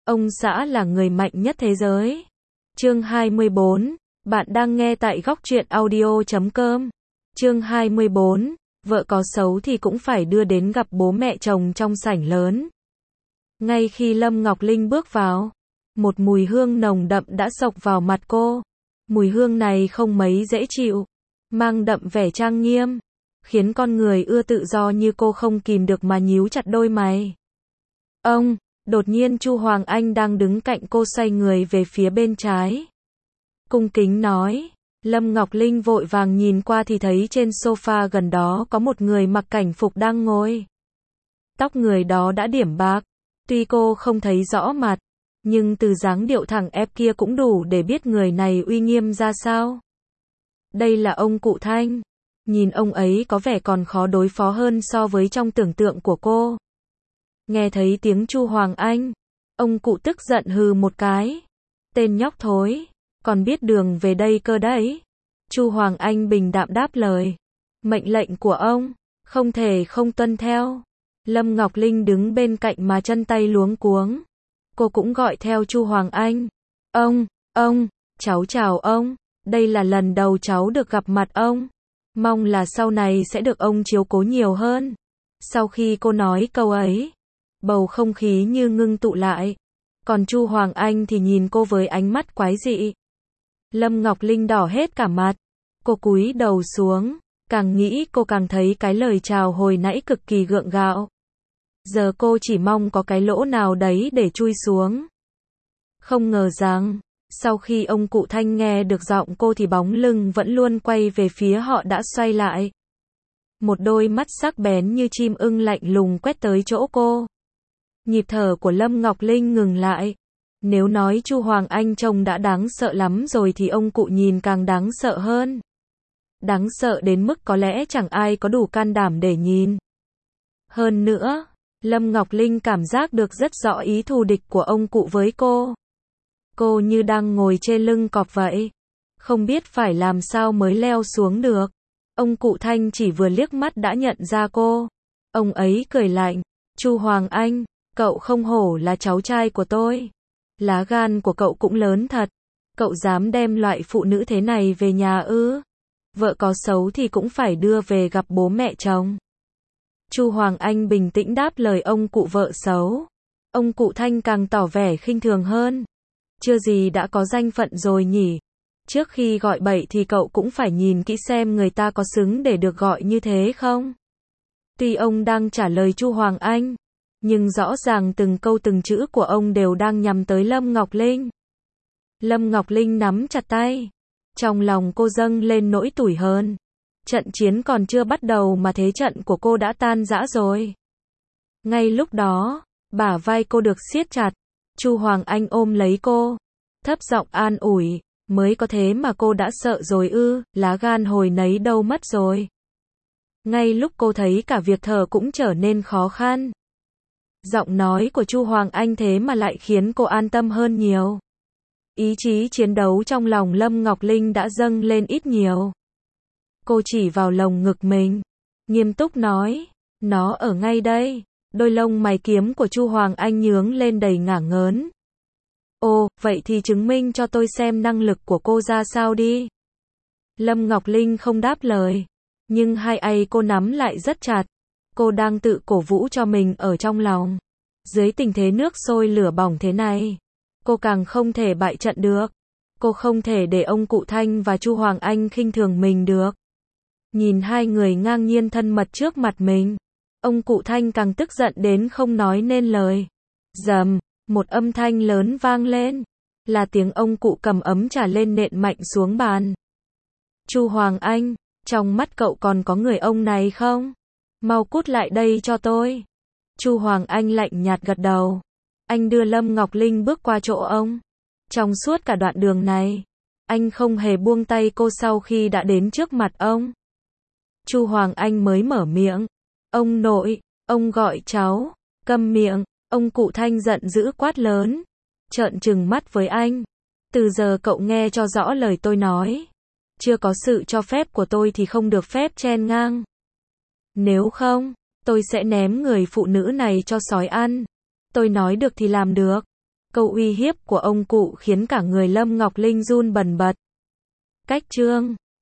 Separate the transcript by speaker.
Speaker 1: Ông xã là người mạnh nhất thế giới. Chương 24, bạn đang nghe tại góc truyện audio.com. Chương 24, vợ có xấu thì cũng phải đưa đến gặp bố mẹ chồng trong sảnh lớn. Ngay khi Lâm Ngọc Linh bước vào, một mùi hương nồng đậm đã xộc vào mặt cô. Mùi hương này không mấy dễ chịu, mang đậm vẻ trang nghiêm, khiến con người ưa tự do như cô không kìm được mà nhíu chặt đôi mày. Ông, đột nhiên Chu Hoàng Anh đang đứng cạnh cô xoay người về phía bên trái. Cung kính nói, Lâm Ngọc Linh vội vàng nhìn qua thì thấy trên sofa gần đó có một người mặc cảnh phục đang ngồi. Tóc người đó đã điểm bạc, tuy cô không thấy rõ mặt, nhưng từ dáng điệu thẳng ép kia cũng đủ để biết người này uy nghiêm ra sao. Đây là ông cụ Thanh. Nhìn ông ấy có vẻ còn khó đối phó hơn so với trong tưởng tượng của cô. Nghe thấy tiếng Chu Hoàng Anh, ông cụ tức giận hừ một cái. Tên nhóc thối, còn biết đường về đây cơ đấy. Chu Hoàng Anh bình đạm đáp lời. Mệnh lệnh của ông, không thể không tuân theo. Lâm Ngọc Linh đứng bên cạnh mà chân tay luống cuống. Cô cũng gọi theo Chu Hoàng Anh. Ông, cháu chào ông. Đây là lần đầu cháu được gặp mặt ông. Mong là sau này sẽ được ông chiếu cố nhiều hơn. Sau khi cô nói câu ấy, bầu không khí như ngưng tụ lại. Còn Chu Hoàng Anh thì nhìn cô với ánh mắt quái dị. Lâm Ngọc Linh đỏ hết cả mặt. Cô cúi đầu xuống, càng nghĩ cô càng thấy cái lời chào hồi nãy cực kỳ gượng gạo. Giờ cô chỉ mong có cái lỗ nào đấy để chui xuống. Không ngờ rằng, sau khi ông cụ Thanh nghe được giọng cô thì bóng lưng vẫn luôn quay về phía họ đã xoay lại. Một đôi mắt sắc bén như chim ưng lạnh lùng quét tới chỗ cô. Nhịp thở của Lâm Ngọc Linh ngừng lại. Nếu nói Chu Hoàng Anh trông đã đáng sợ lắm rồi thì ông cụ nhìn càng đáng sợ hơn. Đáng sợ đến mức có lẽ chẳng ai có đủ can đảm để nhìn. Hơn nữa, Lâm Ngọc Linh cảm giác được rất rõ ý thù địch của ông cụ với cô. Cô như đang ngồi trên lưng cọp vậy. Không biết phải làm sao mới leo xuống được. Ông cụ Thanh chỉ vừa liếc mắt đã nhận ra cô. Ông ấy cười lạnh. Chu Hoàng Anh, cậu không hổ là cháu trai của tôi. Lá gan của cậu cũng lớn thật. Cậu dám đem loại phụ nữ thế này về nhà ư? Vợ có xấu thì cũng phải đưa về gặp bố mẹ chồng. Chu Hoàng Anh bình tĩnh đáp lời ông cụ vợ xấu. Ông cụ Thanh càng tỏ vẻ khinh thường hơn. Chưa gì đã có danh phận rồi nhỉ. Trước khi gọi bậy thì cậu cũng phải nhìn kỹ xem người ta có xứng để được gọi như thế không. Tuy ông đang trả lời Chu Hoàng Anh, nhưng rõ ràng từng câu từng chữ của ông đều đang nhắm tới Lâm Ngọc Linh. Lâm Ngọc Linh nắm chặt tay. Trong lòng cô dâng lên nỗi tủi hờn. Trận chiến còn chưa bắt đầu mà thế trận của cô đã tan rã rồi. Ngay lúc đó, bả vai cô được siết chặt. Chu Hoàng Anh ôm lấy cô, thấp giọng an ủi, mới có thế mà cô đã sợ rồi ư, lá gan hồi nấy đâu mất rồi. Ngay lúc cô thấy cả việc thở cũng trở nên khó khăn. Giọng nói của Chu Hoàng Anh thế mà lại khiến cô an tâm hơn nhiều. Ý chí chiến đấu trong lòng Lâm Ngọc Linh đã dâng lên ít nhiều. Cô chỉ vào lồng ngực mình, nghiêm túc nói, nó ở ngay đây. Đôi lông mày kiếm của Chu Hoàng Anh nhướng lên đầy ngả ngớn. Ồ, vậy thì chứng minh cho tôi xem năng lực của cô ra sao đi. Lâm Ngọc Linh không đáp lời, nhưng hai tay cô nắm lại rất chặt. Cô đang tự cổ vũ cho mình ở trong lòng. Dưới tình thế nước sôi lửa bỏng thế này, cô càng không thể bại trận được. Cô không thể để ông cụ Thanh và Chu Hoàng Anh khinh thường mình được. Nhìn hai người ngang nhiên thân mật trước mặt mình, ông cụ Thanh càng tức giận đến không nói nên lời. Rầm, một âm thanh lớn vang lên. Là tiếng ông cụ cầm ấm trà lên nện mạnh xuống bàn. Chu Hoàng Anh, trong mắt cậu còn có người ông này không? Mau cút lại đây cho tôi. Chu Hoàng Anh lạnh nhạt gật đầu. Anh đưa Lâm Ngọc Linh bước qua chỗ ông. Trong suốt cả đoạn đường này, anh không hề buông tay cô sau khi đã đến trước mặt ông. Chu Hoàng Anh mới mở miệng. Ông nội, ông gọi cháu. Câm miệng, ông cụ Thanh giận dữ quát lớn. Trợn trừng mắt với anh. Từ giờ cậu nghe cho rõ lời tôi nói. Chưa có sự cho phép của tôi thì không được phép chen ngang. Nếu không, tôi sẽ ném người phụ nữ này cho sói ăn. Tôi nói được thì làm được. Câu uy hiếp của ông cụ khiến cả người Lâm Ngọc Linh run bần bật. Cách chương